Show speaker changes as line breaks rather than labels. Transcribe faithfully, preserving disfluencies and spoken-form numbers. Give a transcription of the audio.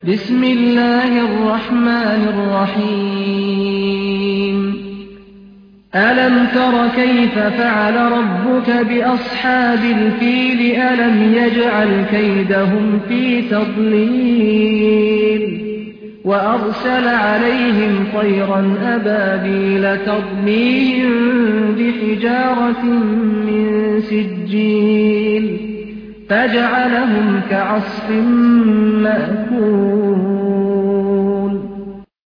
بسم الله الرحمن الرحيم ألم تر كيف فعل ربك بأصحاب الفيل ألم يجعل كيدهم في تضليل وأرسل عليهم طيرا أبابيل ترميهم بحجارة من سجيل فجعلهم كعصف مأكول